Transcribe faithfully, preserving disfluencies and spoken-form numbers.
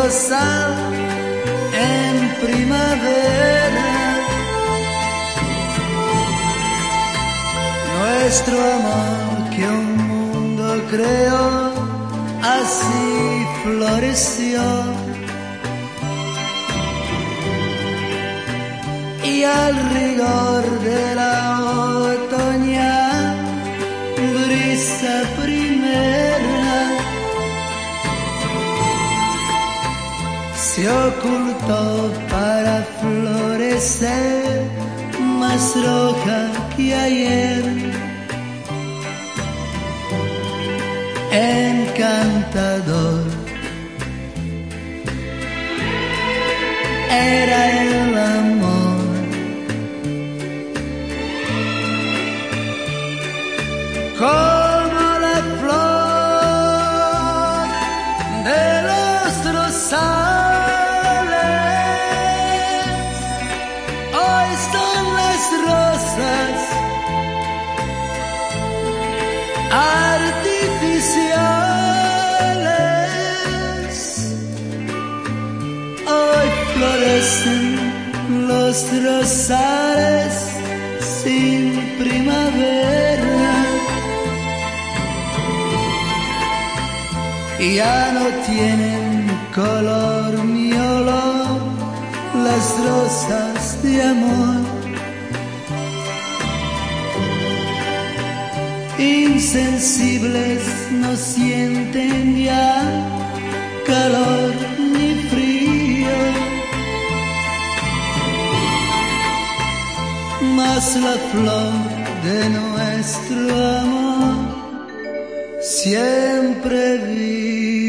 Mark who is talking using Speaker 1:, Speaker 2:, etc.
Speaker 1: rosal en primavera. Nuestro amor que un mundo creó, así floreció. Y al rigor de la otoñal brisa primera se ocultó para florecer más roja que ayer. Encantador era el amor, como la flor de los rosales. Hoy son las rosas artificiales. Hoy florecen los rosales sin primavera. Ya no tienen color ni olor las rosas de amor. Insensibles no sienten ya calor ni frío, mas la flor de nuestro amor siempre vive.